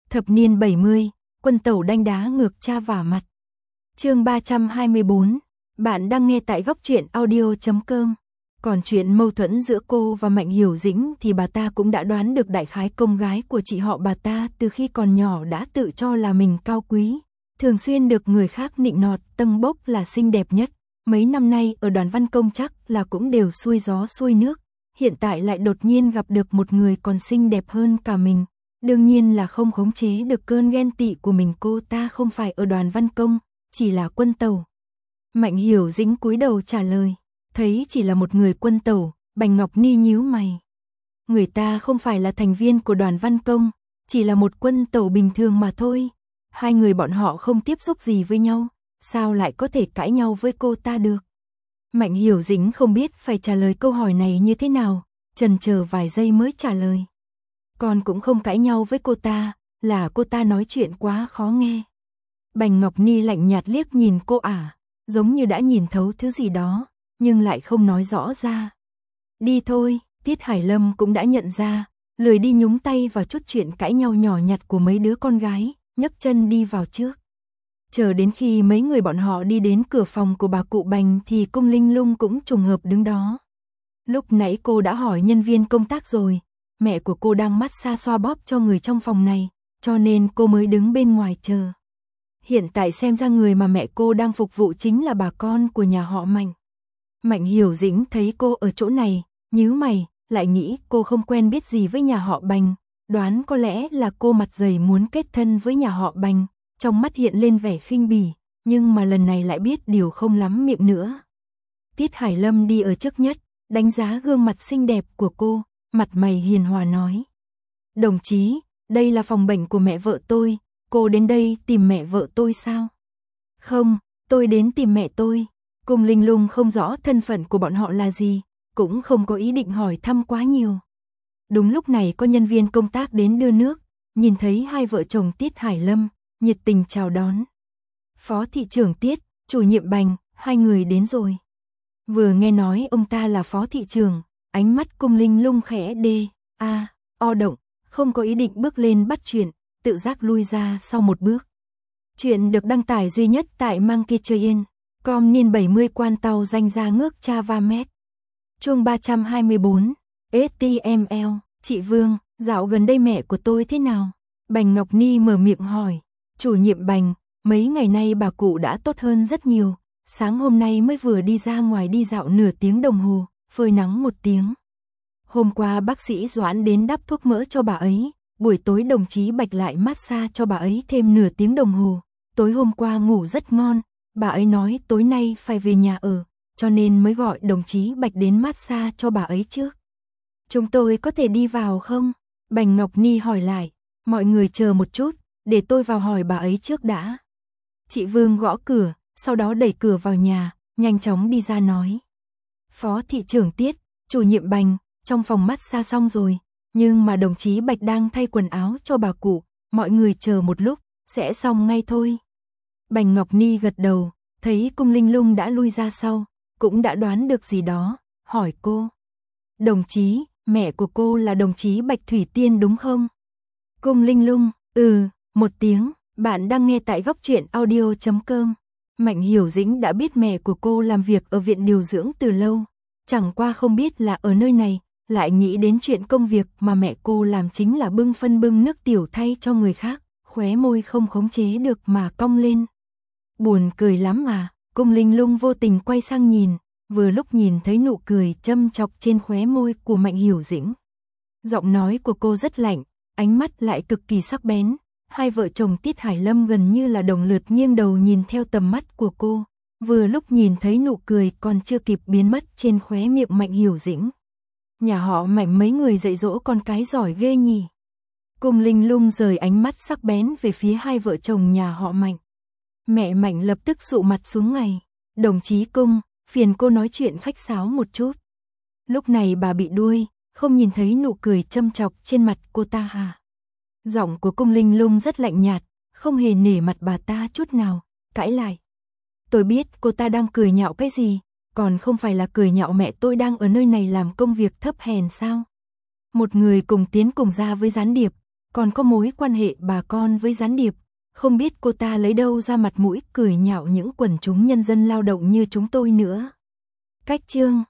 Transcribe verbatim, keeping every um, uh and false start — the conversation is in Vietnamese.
Thập niên bảy mươi, quân tẩu đanh đá ngược cha vả mặt. Chương ba trăm hai mươi bốn, bạn đang nghe tại góc truyện audio chấm com. Còn chuyện mâu thuẫn giữa cô và Mạnh Hiểu Dĩnh thì bà ta cũng đã đoán được đại khái. Con gái của chị họ bà ta từ khi còn nhỏ đã tự cho là mình cao quý, thường xuyên được người khác nịnh nọt, tâng bốc là xinh đẹp nhất. Mấy năm nay ở Đoàn Văn Công chắc là cũng đều xuôi gió xuôi nước, hiện tại lại đột nhiên gặp được một người còn xinh đẹp hơn cả mình. Đương nhiên là không khống chế được cơn ghen tị của mình. Cô ta không phải ở Đoàn Văn Công, chỉ là quân tẩu. Mạnh Hiểu Dĩnh cúi đầu trả lời, thấy chỉ là một người quân tẩu, Bành Ngọc Ni nhíu mày. Người ta không phải là thành viên của Đoàn Văn Công, chỉ là một quân tẩu bình thường mà thôi. Hai người bọn họ không tiếp xúc gì với nhau, sao lại có thể cãi nhau với cô ta được? Mạnh Hiểu Dĩnh không biết phải trả lời câu hỏi này như thế nào, chần chờ vài giây mới trả lời. Con cũng không cãi nhau với cô ta, là cô ta nói chuyện quá khó nghe. Bành Ngọc Ni lạnh nhạt liếc nhìn cô ả, giống như đã nhìn thấu thứ gì đó, nhưng lại không nói rõ ra. Đi thôi, Tiết Hải Lâm cũng đã nhận ra, lười đi nhúng tay vào chút chuyện cãi nhau nhỏ nhặt của mấy đứa con gái, nhấc chân đi vào trước. Chờ đến khi mấy người bọn họ đi đến cửa phòng của bà cụ Bành thì Cung Linh Lung cũng trùng hợp đứng đó. Lúc nãy cô đã hỏi nhân viên công tác rồi, mẹ của cô đang massage xoa bóp cho người trong phòng này, cho nên cô mới đứng bên ngoài chờ. Hiện tại xem ra người mà mẹ cô đang phục vụ chính là bà con của nhà họ Mạnh. Mạnh Hiểu Dĩnh thấy cô ở chỗ này, nhíu mày, lại nghĩ cô không quen biết gì với nhà họ Bành, đoán có lẽ là cô mặt dày muốn kết thân với nhà họ Bành, trong mắt hiện lên vẻ khinh bỉ, nhưng mà lần này lại biết điều không lắm miệng nữa. Tiết Hải Lâm đi ở trước nhất, đánh giá gương mặt xinh đẹp của cô, mặt mày hiền hòa nói. Đồng chí, đây là phòng bệnh của mẹ vợ tôi, cô đến đây tìm mẹ vợ tôi sao? Không, tôi đến tìm mẹ tôi. Cung Linh Lung không rõ thân phận của bọn họ là gì, cũng không có ý định hỏi thăm quá nhiều. Đúng lúc này có nhân viên công tác đến đưa nước, nhìn thấy hai vợ chồng Tiết Hải Lâm, nhiệt tình chào đón. Phó thị trưởng Tiết, chủ nhiệm Bành, hai người đến rồi. Vừa nghe nói ông ta là phó thị trưởng, ánh mắt Cung Linh Lung khẽ đê, a, o động, không có ý định bước lên bắt chuyện, tự giác lui ra sau một bước. Chuyện được đăng tải duy nhất tại Monkey chấm com niên bảy mươi quan tàu danh ra ngước cha va mét. Chương ba trăm hai mươi bốn, ét tê em lờ, chị Vương, dạo gần đây mẹ của tôi thế nào? Bành Ngọc Ni mở miệng hỏi. Chủ nhiệm Bành, mấy ngày nay bà cụ đã tốt hơn rất nhiều, sáng hôm nay mới vừa đi ra ngoài đi dạo nửa tiếng đồng hồ, phơi nắng một tiếng. Hôm qua bác sĩ Doãn đến đắp thuốc mỡ cho bà ấy, buổi tối đồng chí Bạch lại massage cho bà ấy thêm nửa tiếng đồng hồ, tối hôm qua ngủ rất ngon, bà ấy nói tối nay phải về nhà ở, cho nên mới gọi đồng chí Bạch đến massage cho bà ấy trước. Chúng tôi có thể đi vào không? Bành Ngọc Ni hỏi lại, mọi người chờ một chút, để tôi vào hỏi bà ấy trước đã. Chị Vương gõ cửa, sau đó đẩy cửa vào nhà, nhanh chóng đi ra nói. Phó thị trưởng Tiết, chủ nhiệm Bành, trong phòng massage xong rồi, nhưng mà đồng chí Bạch đang thay quần áo cho bà cụ, mọi người chờ một lúc, sẽ xong ngay thôi. Bành Ngọc Ni gật đầu, thấy Cung Linh Lung đã lui ra sau, cũng đã đoán được gì đó, hỏi cô. Đồng chí, mẹ của cô là đồng chí Bạch Thủy Tiên đúng không? Cung Linh Lung, ừ, một tiếng, bạn đang nghe tại góc truyện audio chấm com. Mạnh Hiểu Dĩnh đã biết mẹ của cô làm việc ở viện điều dưỡng từ lâu, chẳng qua không biết là ở nơi này, lại nghĩ đến chuyện công việc mà mẹ cô làm chính là bưng phân bưng nước tiểu thay cho người khác, khóe môi không khống chế được mà cong lên. Buồn cười lắm à, Cung Linh Lung vô tình quay sang nhìn, vừa lúc nhìn thấy nụ cười châm chọc trên khóe môi của Mạnh Hiểu Dĩnh. Giọng nói của cô rất lạnh, ánh mắt lại cực kỳ sắc bén, hai vợ chồng Tiết Hải Lâm gần như là đồng lượt nghiêng đầu nhìn theo tầm mắt của cô, vừa lúc nhìn thấy nụ cười còn chưa kịp biến mất trên khóe miệng Mạnh Hiểu Dĩnh. Nhà họ Mạnh mấy người dạy dỗ con cái giỏi ghê nhỉ. Cung Linh Lung rời ánh mắt sắc bén về phía hai vợ chồng nhà họ Mạnh. Mẹ Mạnh lập tức sụ mặt xuống ngay. Đồng chí Cung, phiền cô nói chuyện khách sáo một chút. Lúc này bà bị đuôi, không nhìn thấy nụ cười châm chọc trên mặt cô ta hả? Giọng của Cung Linh Lung rất lạnh nhạt, không hề nể mặt bà ta chút nào, cãi lại. Tôi biết cô ta đang cười nhạo cái gì, còn không phải là cười nhạo mẹ tôi đang ở nơi này làm công việc thấp hèn sao? Một người cùng tiến cùng ra với gián điệp, còn có mối quan hệ bà con với gián điệp, không biết cô ta lấy đâu ra mặt mũi cười nhạo những quần chúng nhân dân lao động như chúng tôi nữa. Cách chương